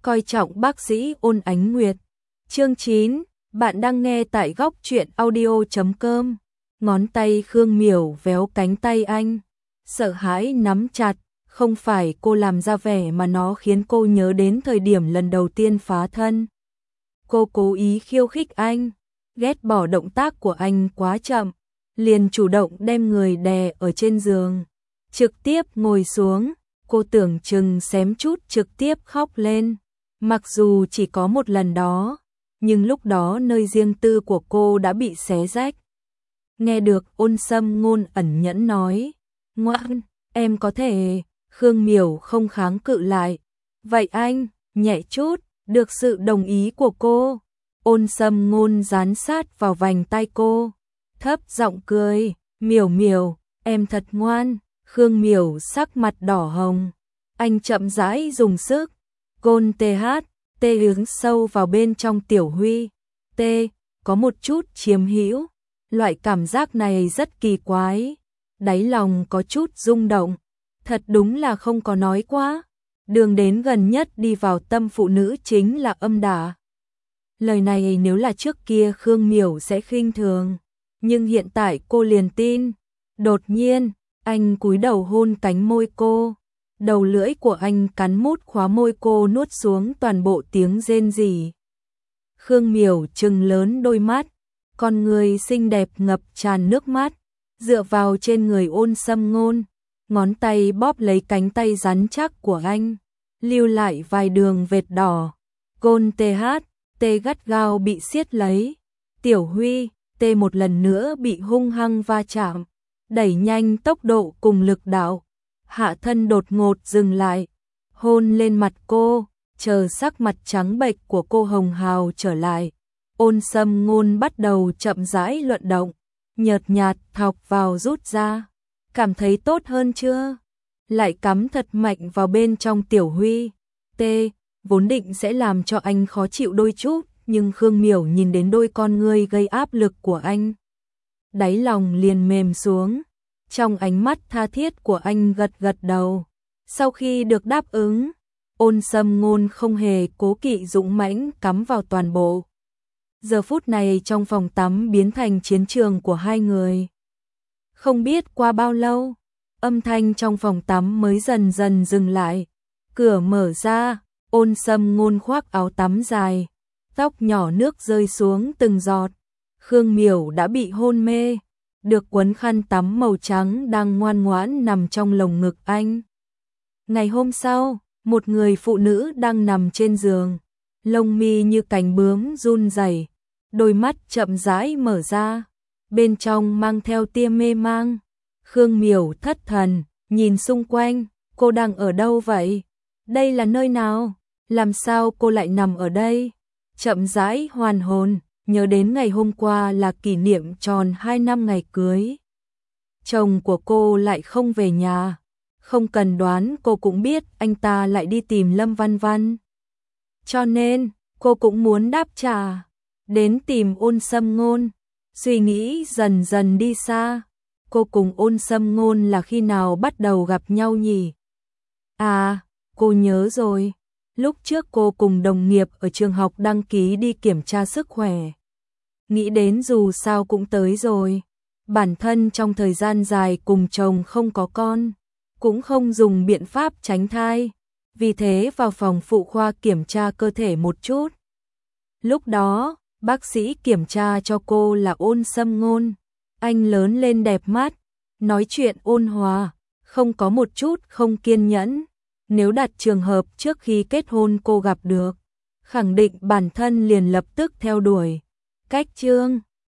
coi trọng bác sĩ Ôn Ánh Nguyệt. Chương 9, bạn đang nghe tại góc truyện audio.com. Ngón tay Khương Miểu véo cánh tay anh, sợ hãi nắm chặt, không phải cô làm ra vẻ mà nó khiến cô nhớ đến thời điểm lần đầu tiên phá thân. Cô cố ý khiêu khích anh, ghét bỏ động tác của anh quá chậm, liền chủ động đem người đè ở trên giường, trực tiếp ngồi xuống. Cô tưởng chừng xém chút trực tiếp khóc lên. Mặc dù chỉ có một lần đó, nhưng lúc đó nơi riêng tư của cô đã bị xé rách. Nghe được Ôn Sâm Ngôn ẩn nhẫn nói, ngoan, em có thể. Khương Miểu không kháng cự lại. Vậy anh, nhẹ chút, được sự đồng ý của cô. Ôn Sâm Ngôn dán sát vào vành tai cô, thấp giọng cười, Miểu Miểu, em thật ngoan. Khương Miểu sắc mặt đỏ hồng. Anh chậm rãi dùng sức, gôn tê hướng sâu vào bên trong Tiểu Huy. Có một chút chiếm hữu. Loại cảm giác này rất kỳ quái. Đáy lòng có chút rung động. Thật đúng là không có nói quá. Đường đến gần nhất đi vào tâm phụ nữ chính là âm đả. Lời này nếu là trước kia Khương Miểu sẽ khinh thường, nhưng hiện tại cô liền tin. Đột nhiên, anh cúi đầu hôn cánh môi cô. Đầu lưỡi của anh cắn mút khóa môi cô, nuốt xuống toàn bộ tiếng rên rỉ. Khương Miểu trừng lớn đôi mắt, con người xinh đẹp ngập tràn nước mắt, dựa vào trên người Ôn Sâm Ngôn, ngón tay bóp lấy cánh tay rắn chắc của anh, lưu lại vài đường vệt đỏ. Gôn gắt gao bị siết lấy. Tiểu Huy, một lần nữa bị hung hăng va chạm, đẩy nhanh tốc độ cùng lực đạo. Hạ thân đột ngột dừng lại, hôn lên mặt cô, chờ sắc mặt trắng bệch của cô hồng hào trở lại. Ôn Sâm Ngôn bắt đầu chậm rãi luận động, nhợt nhạt thọc vào rút ra. Cảm thấy tốt hơn chưa? Lại cắm thật mạnh vào bên trong Tiểu Huy. Vốn định sẽ làm cho anh khó chịu đôi chút, nhưng Khương Miểu nhìn đến đôi con ngươi gây áp lực của anh, đáy lòng liền mềm xuống. Trong ánh mắt tha thiết của anh gật gật đầu. Sau khi được đáp ứng, Ôn Sâm Ngôn không hề cố kỵ dũng mãnh cắm vào toàn bộ. Giờ phút này trong phòng tắm biến thành chiến trường của hai người. Không biết qua bao lâu, âm thanh trong phòng tắm mới dần dần dừng lại. Cửa mở ra, Ôn Sâm Ngôn khoác áo tắm dài, tóc nhỏ nước rơi xuống từng giọt. Khương Miểu đã bị hôn mê, được quấn khăn tắm màu trắng đang ngoan ngoãn nằm trong lồng ngực anh. Ngày hôm sau, một người phụ nữ đang nằm trên giường, lông mi như cánh bướm run rẩy, đôi mắt chậm rãi mở ra, bên trong mang theo tia mê mang. Khương Miểu thất thần, nhìn xung quanh, cô đang ở đâu vậy? Đây là nơi nào? Làm sao cô lại nằm ở đây? Chậm rãi hoàn hồn, nhớ đến ngày hôm qua là kỷ niệm tròn 2 năm ngày cưới. Chồng của cô lại không về nhà, không cần đoán cô cũng biết anh ta lại đi tìm Lâm Văn Văn. Cho nên, cô cũng muốn đáp trả, đến tìm Ôn Sâm Ngôn. Suy nghĩ dần dần đi xa, cô cùng Ôn Sâm Ngôn là khi nào bắt đầu gặp nhau nhỉ? À, cô nhớ rồi. Lúc trước cô cùng đồng nghiệp ở trường học đăng ký đi kiểm tra sức khỏe. Nghĩ đến dù sao cũng tới rồi. Bản thân trong thời gian dài cùng chồng không có con, cũng không dùng biện pháp tránh thai. Vì thế vào phòng phụ khoa kiểm tra cơ thể một chút. Lúc đó, bác sĩ kiểm tra cho cô là Ôn Sâm Ngôn. Anh lớn lên đẹp mắt, nói chuyện ôn hòa, không có một chút không kiên nhẫn. Nếu đặt trường hợp trước khi kết hôn cô gặp được, khẳng định bản thân liền lập tức theo đuổi. Cách chương